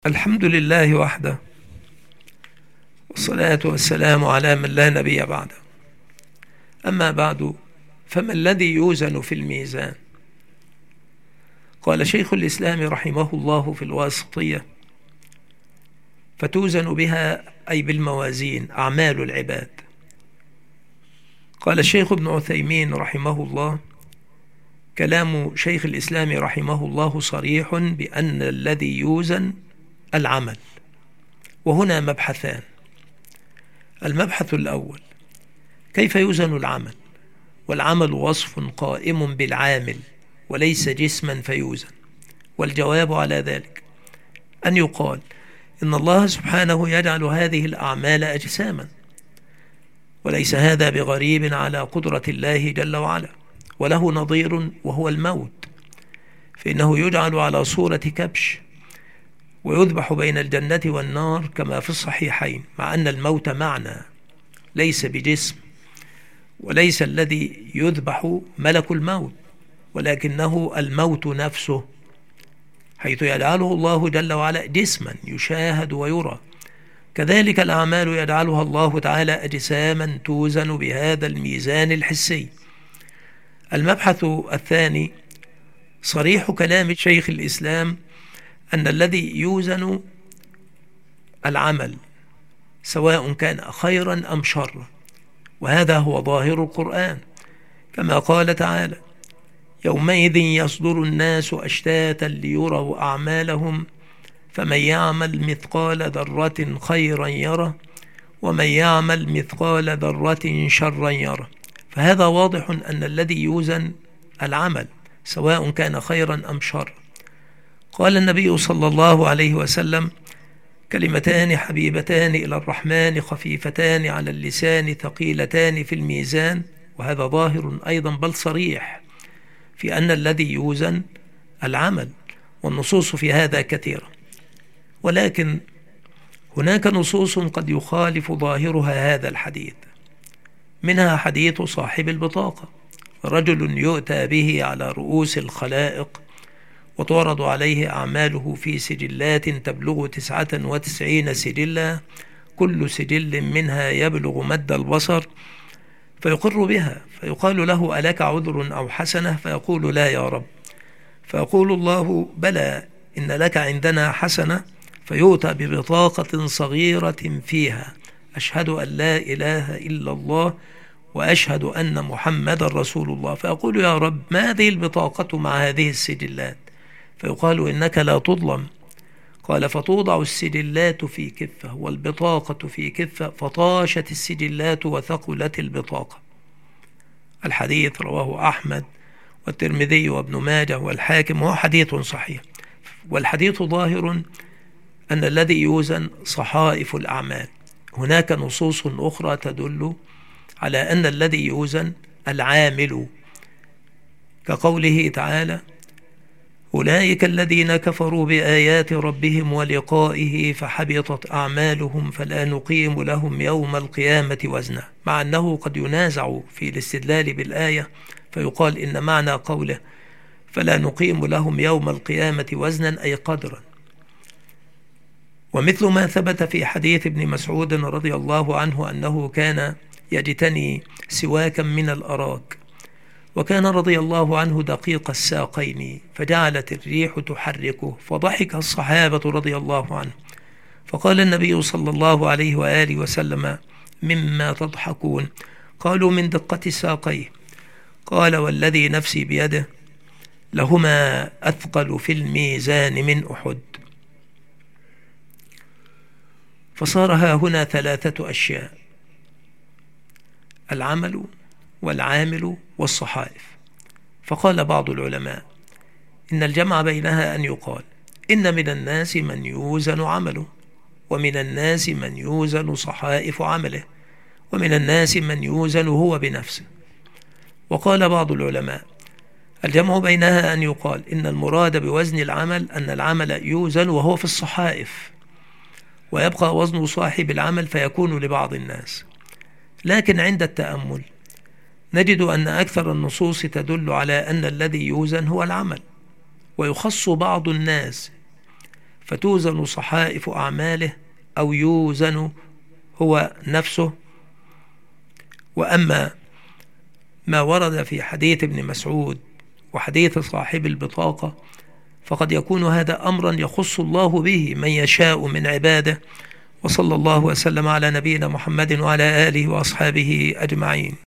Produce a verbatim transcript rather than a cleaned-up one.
الحمد لله وحده، والصلاة والسلام على من لا نبي بعده. أما بعد، فما الذي يوزن في الميزان؟ قال شيخ الإسلام رحمه الله في الواسطية: فتوزن بها أي بالموازين أعمال العباد. قال الشيخ ابن عثيمين رحمه الله: كلام شيخ الإسلام رحمه الله صريح بأن الذي يوزن العمل. وهنا مبحثان: المبحث الأول، كيف يوزن العمل؟ والعمل وصف قائم بالعامل وليس جسما فيوزن. والجواب على ذلك أن يقال إن الله سبحانه يجعل هذه الأعمال أجساما، وليس هذا بغريب على قدرة الله جل وعلا، وله نظير وهو الموت، فإنه يجعل على صورة كبش ويذبح بين الجنة والنار كما في الصحيحين، مع أن الموت معنى ليس بجسم، وليس الذي يذبح ملك الموت، ولكنه الموت نفسه، حيث يجعله الله جل وعلا جسما يشاهد ويرى. كذلك الأعمال يجعلها الله تعالى أجساما توزن بهذا الميزان الحسي. المبحث الثاني، صريح كلام شيخ الإسلام أن الذي يوزن العمل سواء كان خيرا أم شرا، وهذا هو ظاهر القرآن، كما قال تعالى: يومئذ يصدر الناس أشتاتا ليروا أعمالهم فمن يعمل مثقال ذرة خيرا يره ومن يعمل مثقال ذرة شرا يره. فهذا واضح أن الذي يوزن العمل سواء كان خيرا أم شرا. قال النبي صلى الله عليه وسلم: كلمتان حبيبتان إلى الرحمن خفيفتان على اللسان ثقيلتان في الميزان. وهذا ظاهر أيضا بل صريح في أن الذي يوزن العمل، والنصوص في هذا كثيرة، ولكن هناك نصوص قد يخالف ظاهرها هذا الحديث. منها حديث صاحب البطاقة: رجل يؤتى به على رؤوس الخلائق وتعرض عليه أعماله في سجلات تبلغ تسعة وتسعين سجلا، كل سجل منها يبلغ مد البصر، فيقر بها، فيقال له: ألك عذر أو حسنة؟ فيقول: لا يا رب. فيقول الله: بلى، إن لك عندنا حسنة. فيؤتى ببطاقة صغيرة فيها: أشهد أن لا إله إلا الله وأشهد أن محمد رسول الله. فيقول: يا رب، ما هذه البطاقة مع هذه السجلات؟ فيقال: إنك لا تظلم. قال: فتوضع السجلات في كفة والبطاقة في كفة، فطاشت السجلات وثقلت البطاقة. الحديث رواه أحمد والترمذي وابن ماجه والحاكم، وهو حديث صحيح. والحديث ظاهر أن الذي يوزن صحائف الأعمال. هناك نصوص أخرى تدل على أن الذي يوزن العامل، كقوله تعالى: أولئك الذين كفروا بآيات ربهم ولقائه فحبطت أعمالهم فلا نقيم لهم يوم القيامة وزنا. مع أنه قد ينازع في الاستدلال بالآية، فيقال إن معنى قوله فلا نقيم لهم يوم القيامة وزنا أي قدرا. ومثل ما ثبت في حديث ابن مسعود رضي الله عنه أنه كان يجتني سواكا من الأراك، وكان رضي الله عنه دقيق الساقين، فجعلت الريح تحركه، فضحك الصحابة رضي الله عنه، فقال النبي صلى الله عليه وآله وسلم: مما تضحكون؟ قالوا: من دقة ساقيه. قال: والذي نفسي بيده لهما أثقل في الميزان من أحد. فصار ها هنا ثلاثة أشياء: العمل والعامل والصحائف. فقال بعض العلماء إن الجمع بينها أن يقال إن من الناس من يوزن عمله، ومن الناس من يوزن صحائف عمله، ومن الناس من يوزن هو بنفسه. وقال بعض العلماء الجمع بينها أن يقال إن المراد بوزن العمل أن العمل يوزن وهو في الصحائف، ويبقى وزن صاحب العمل فيكون لبعض الناس. لكن عند التأمل نجد أن أكثر النصوص تدل على أن الذي يوزن هو العمل، ويخص بعض الناس فتوزن صحائف أعماله أو يوزن هو نفسه. وأما ما ورد في حديث ابن مسعود وحديث صاحب البطاقة فقد يكون هذا أمرا يخص الله به من يشاء من عباده. وصلى الله وسلم على نبينا محمد وعلى آله وأصحابه أجمعين.